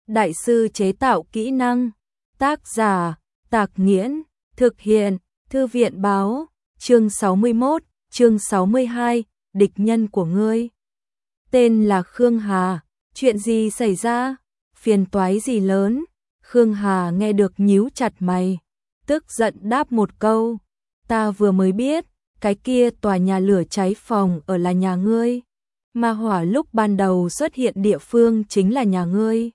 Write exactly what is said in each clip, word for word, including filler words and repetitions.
đại sư chế tạo kỹ năng. Tác giả, Tạc Nghiễn, thực hiện, Thư viện báo, chương sáu mươi mốt, chương sáu mươi hai, địch nhân của ngươi. Tên là Khương Hà, chuyện gì xảy ra? Phiền toái gì lớn? Khương Hà nghe được nhíu chặt mày, tức giận đáp một câu, ta vừa mới biết, cái kia tòa nhà lửa cháy phòng ở là nhà ngươi, mà hỏa lúc ban đầu xuất hiện địa phương chính là nhà ngươi.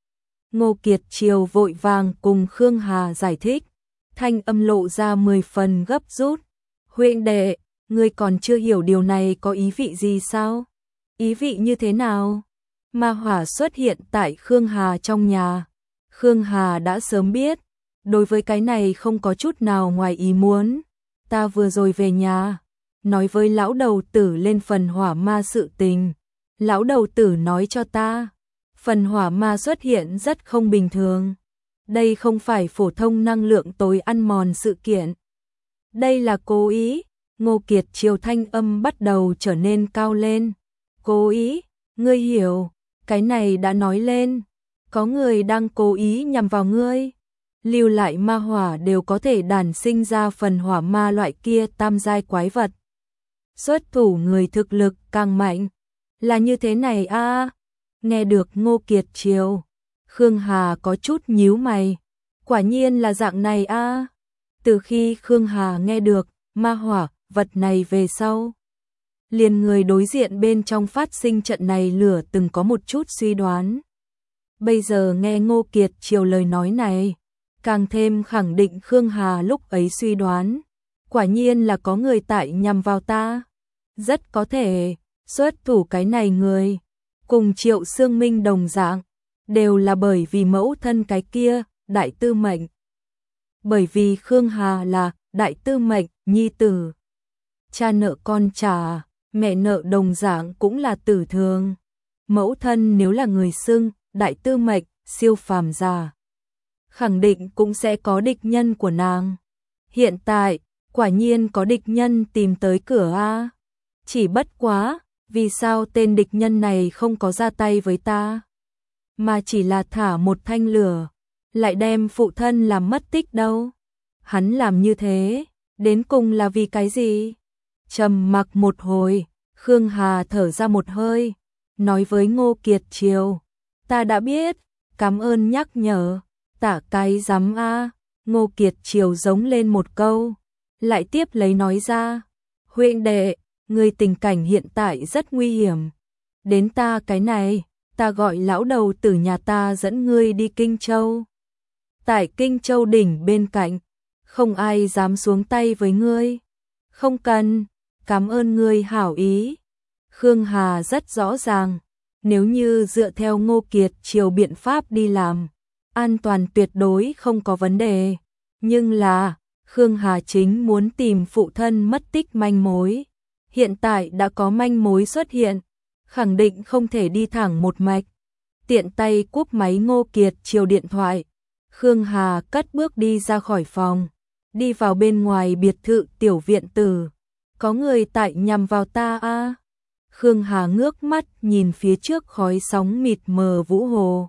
Ngô Kiệt Triều vội vàng cùng Khương Hà giải thích, thanh âm lộ ra mười phần gấp rút. Huynh đệ, ngươi còn chưa hiểu điều này có ý vị gì sao? Ý vị như thế nào? Ma hỏa xuất hiện tại Khương Hà trong nhà. Khương Hà đã sớm biết, đối với cái này không có chút nào ngoài ý muốn. Ta vừa rồi về nhà, nói với lão đầu tử lên phần hỏa ma sự tình. Lão đầu tử nói cho ta, phần hỏa ma xuất hiện rất không bình thường. Đây không phải phổ thông năng lượng tối ăn mòn sự kiện. Đây là cố ý. Ngô Kiệt Triều thanh âm bắt đầu trở nên cao lên. Cố ý, ngươi hiểu, cái này đã nói lên. Có người đang cố ý nhằm vào ngươi. Lưu lại ma hỏa đều có thể đản sinh ra phần hỏa ma loại kia tam giai quái vật. Xuất thủ người thực lực càng mạnh. Là như thế này a à? Nghe được Ngô Kiệt Triều, Khương Hà có chút nhíu mày. Quả nhiên là dạng này a à? Từ khi Khương Hà nghe được ma hỏa vật này về sau, liền người đối diện bên trong phát sinh trận này lửa từng có một chút suy đoán. Bây giờ nghe Ngô Kiệt Triều lời nói này, càng thêm khẳng định Khương Hà lúc ấy suy đoán. Quả nhiên là có người tại nhằm vào ta. Rất có thể, xuất thủ cái này người, cùng Triệu Sương Minh đồng dạng, đều là bởi vì mẫu thân cái kia, đại tư mệnh. Bởi vì Khương Hà là đại tư mệnh, nhi tử. Cha nợ con trả, mẹ nợ đồng dạng cũng là tử thường. Mẫu thân nếu là người xưng, đại tư mệnh, siêu phàm giả, khẳng định cũng sẽ có địch nhân của nàng. Hiện tại, quả nhiên có địch nhân tìm tới cửa a. Chỉ bất quá, vì sao tên địch nhân này không có ra tay với ta, mà chỉ là thả một thanh lửa, lại đem phụ thân làm mất tích đâu? Hắn làm như thế, đến cùng là vì cái gì? Trầm mặc một hồi, Khương Hà thở ra một hơi, nói với Ngô Kiệt Triều, ta đã biết, cảm ơn nhắc nhở. Tả cái dám a. Ngô Kiệt Triều giống lên một câu, lại tiếp lấy nói ra, huynh đệ, ngươi tình cảnh hiện tại rất nguy hiểm. Đến ta cái này, ta gọi lão đầu tử nhà ta dẫn ngươi đi Kinh Châu. Tại Kinh Châu đỉnh bên cạnh, không ai dám xuống tay với ngươi. Không cần, cảm ơn ngươi hảo ý. Khương Hà rất rõ ràng, nếu như dựa theo Ngô Kiệt Triều biện pháp đi làm, an toàn tuyệt đối không có vấn đề. Nhưng là, Khương Hà chính muốn tìm phụ thân mất tích manh mối. Hiện tại đã có manh mối xuất hiện, khẳng định không thể đi thẳng một mạch. Tiện tay cúp máy Ngô Kiệt Triều điện thoại, Khương Hà cất bước đi ra khỏi phòng, đi vào bên ngoài biệt thự tiểu viện tử. Có người tại nhằm vào ta a. À? Khương Hà ngước mắt nhìn phía trước khói sóng mịt mờ vũ hồ,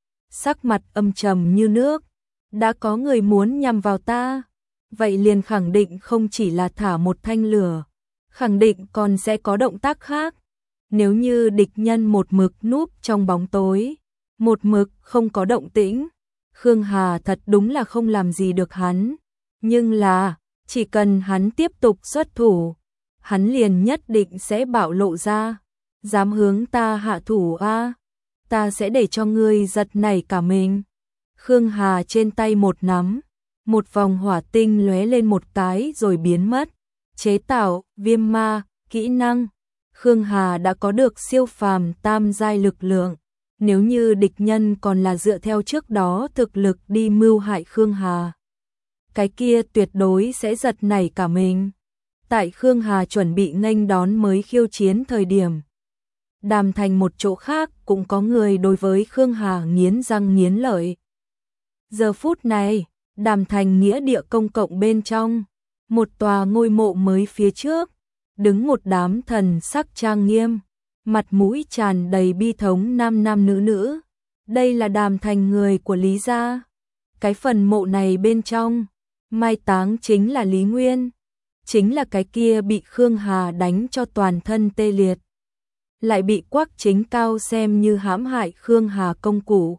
sắc mặt âm trầm như nước. Đã có người muốn nhằm vào ta, vậy liền khẳng định không chỉ là thả một thanh lửa, khẳng định còn sẽ có động tác khác. Nếu như địch nhân một mực núp trong bóng tối, một mực không có động tĩnh, Khương Hà thật đúng là không làm gì được hắn. Nhưng là, chỉ cần hắn tiếp tục xuất thủ, hắn liền nhất định sẽ bạo lộ ra. Dám hướng ta hạ thủ a, à? Ta sẽ để cho ngươi giật nảy cả mình. Khương Hà trên tay một nắm, một vòng hỏa tinh lóe lên một cái rồi biến mất. Chế tạo, viêm ma, kỹ năng. Khương Hà đã có được siêu phàm tam giai lực lượng. Nếu như địch nhân còn là dựa theo trước đó thực lực đi mưu hại Khương Hà, cái kia tuyệt đối sẽ giật nảy cả mình. Tại Khương Hà chuẩn bị nghênh đón mới khiêu chiến thời điểm, Đàm Thành một chỗ khác cũng có người đối với Khương Hà nghiến răng nghiến lợi. Giờ phút này, Đàm Thành nghĩa địa công cộng bên trong, một tòa ngôi mộ mới phía trước, đứng một đám thần sắc trang nghiêm, mặt mũi tràn đầy bi thống nam nam nữ nữ, Đây là Đàm Thành người của Lý gia. Cái phần mộ này bên trong, mai táng chính là Lý Nguyên. Chính là cái kia bị Khương Hà đánh cho toàn thân tê liệt. Lại bị Quách Chính Cao xem như hãm hại Khương Hà công cụ.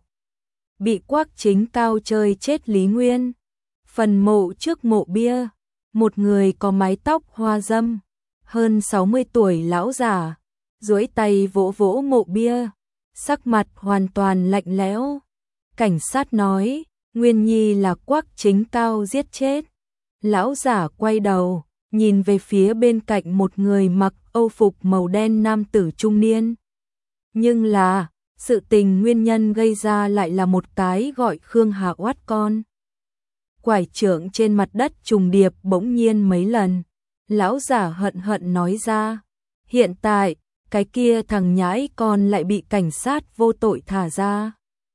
Bị Quách Chính Cao chơi chết Lý Nguyên. Phần mộ trước mộ bia, một người có mái tóc hoa dâm, hơn sáu mươi tuổi lão già, duỗi tay vỗ vỗ mộ bia, sắc mặt hoàn toàn lạnh lẽo. Cảnh sát nói, Nguyên Nhi là Quách Chính Cao giết chết. Lão giả quay đầu, nhìn về phía bên cạnh một người mặc âu phục màu đen nam tử trung niên. Nhưng là, sự tình nguyên nhân gây ra lại là một cái gọi Khương Hà oát con. Quải trưởng trên mặt đất trùng điệp bỗng nhiên mấy lần. Lão giả hận hận nói ra. Hiện tại, cái kia thằng nhãi con lại bị cảnh sát vô tội thả ra.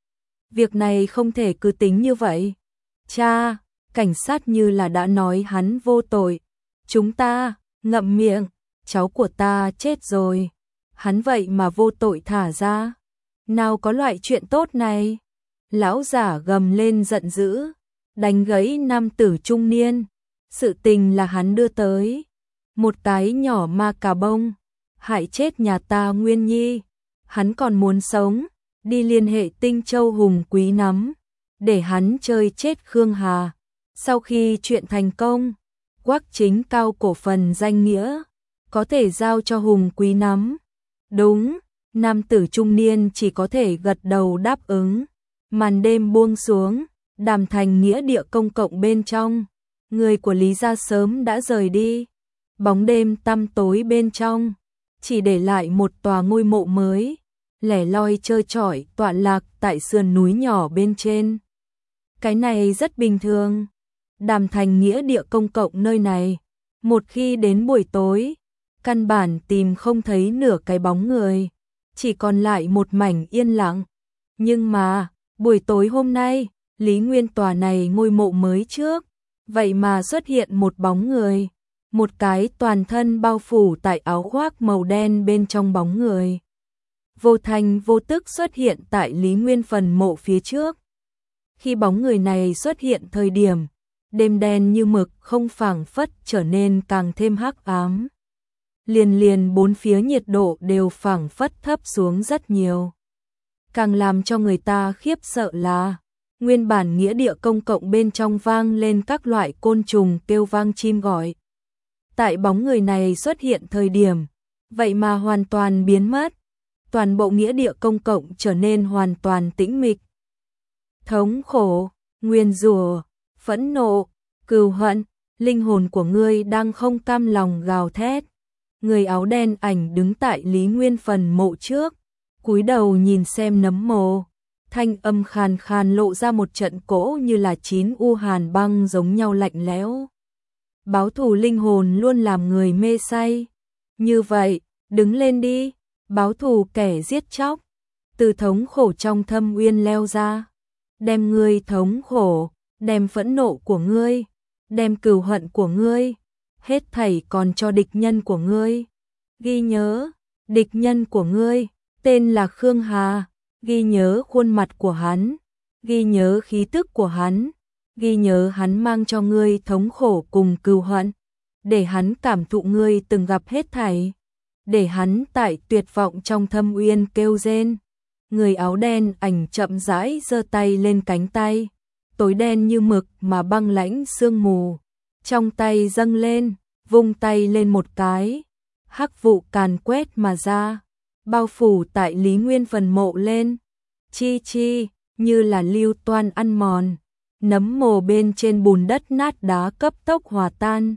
Việc này không thể cứ tính như vậy. Cha, cảnh sát như là đã nói hắn vô tội. Chúng ta, ngậm miệng, cháu của ta chết rồi. Hắn vậy mà vô tội thả ra. Nào có loại chuyện tốt này. Lão giả gầm lên giận dữ, đánh gãy nam tử trung niên. Sự tình là hắn đưa tới. Một cái nhỏ ma cà bông, hại chết nhà ta Nguyên Nhi. Hắn còn muốn sống, đi liên hệ Tinh Châu Hùng Quý nắm, để hắn chơi chết Khương Hà. Sau khi chuyện thành công, Quách Chính Cao cổ phần danh nghĩa, có thể giao cho Hùng Quý nắm. Đúng, nam tử trung niên chỉ có thể gật đầu đáp ứng. Màn đêm buông xuống, Đàm Thành nghĩa địa công cộng bên trong, người của Lý gia sớm đã rời đi. Bóng đêm tăm tối bên trong, chỉ để lại một tòa ngôi mộ mới, lẻ loi trơ trọi tọa lạc tại sườn núi nhỏ bên trên. Cái này rất bình thường. Đàm Thành nghĩa địa công cộng nơi này, một khi đến buổi tối, căn bản tìm không thấy nửa cái bóng người, chỉ còn lại một mảnh yên lặng. Nhưng mà, buổi tối hôm nay, Lý Nguyên tòa này ngôi mộ mới trước, vậy mà xuất hiện một bóng người, một cái toàn thân bao phủ tại áo khoác màu đen bên trong bóng người. Vô thành vô tức xuất hiện tại Lý Nguyên phần mộ phía trước. Khi bóng người này xuất hiện thời điểm, đêm đen như mực không phảng phất trở nên càng thêm hắc ám. Liền liền bốn phía nhiệt độ đều phảng phất thấp xuống rất nhiều. Càng làm cho người ta khiếp sợ là, nguyên bản nghĩa địa công cộng bên trong vang lên các loại côn trùng kêu vang chim gọi. Tại bóng người này xuất hiện thời điểm, vậy mà hoàn toàn biến mất. Toàn bộ nghĩa địa công cộng trở nên hoàn toàn tĩnh mịch. Thống khổ, nguyên rủa, phẫn nộ, cừu hận, linh hồn của ngươi đang không cam lòng gào thét. Người áo đen ảnh đứng tại Lý Nguyên phần mộ trước, cúi đầu nhìn xem nấm mồ, thanh âm khàn khàn lộ ra một trận cỗ như là chín u hàn băng giống nhau lạnh lẽo. Báo thù linh hồn luôn làm người mê say. Như vậy, đứng lên đi, báo thù kẻ giết chóc, từ thống khổ trong thâm uyên leo ra, đem ngươi thống khổ, đem phẫn nộ của ngươi, đem cừu hận của ngươi, hết thảy còn cho địch nhân của ngươi. Ghi nhớ, địch nhân của ngươi, tên là Khương Hà, ghi nhớ khuôn mặt của hắn, ghi nhớ khí tức của hắn, ghi nhớ hắn mang cho ngươi thống khổ cùng cừu hận, để hắn cảm thụ ngươi từng gặp hết thảy, để hắn tại tuyệt vọng trong thâm uyên kêu rên. Người áo đen ảnh chậm rãi giơ tay lên cánh tay, tối đen như mực mà băng lãnh sương mù, trong tay dâng lên, vung tay lên một cái, hắc vụ càn quét mà ra, bao phủ tại Lý Nguyên phần mộ lên, chi chi, như là lưu toan ăn mòn, nấm mồ bên trên bùn đất nát đá cấp tốc hòa tan,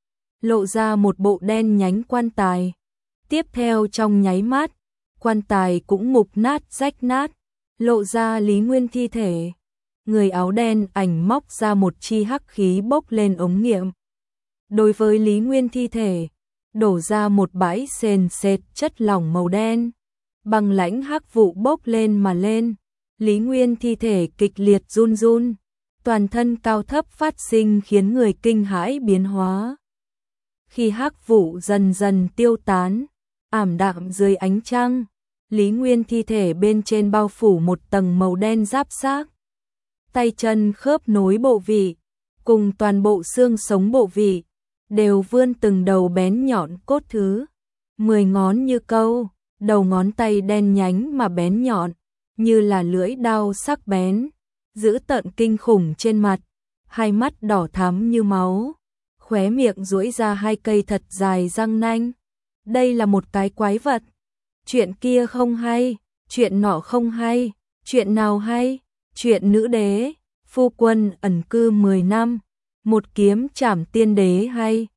lộ ra một bộ đen nhánh quan tài. Tiếp theo trong nháy mắt, quan tài cũng mục nát rách nát, lộ ra Lý Nguyên thi thể. Người áo đen ảnh móc ra một chi hắc khí bốc lên ống nghiệm. Đối với Lý Nguyên thi thể, đổ ra một bãi sền sệt chất lỏng màu đen. Băng lãnh hắc vụ bốc lên mà lên. Lý Nguyên thi thể kịch liệt run run, toàn thân cao thấp phát sinh khiến người kinh hãi biến hóa. Khi hắc vụ dần dần tiêu tán, ảm đạm dưới ánh trăng, Lý Nguyên thi thể bên trên bao phủ một tầng màu đen giáp xác. Tay chân khớp nối bộ vị, cùng toàn bộ xương sống bộ vị, đều vươn từng đầu bén nhọn cốt thứ. Mười ngón như câu, đầu ngón tay đen nhánh mà bén nhọn, như là lưỡi dao sắc bén, dữ tợn kinh khủng trên mặt, hai mắt đỏ thắm như máu, khóe miệng duỗi ra hai cây thật dài răng nanh. Đây là một cái quái vật. Chuyện kia không hay, chuyện nọ không hay, chuyện nào hay? Chuyện nữ đế, phu quân ẩn cư mười năm, một kiếm trảm tiên đế hay?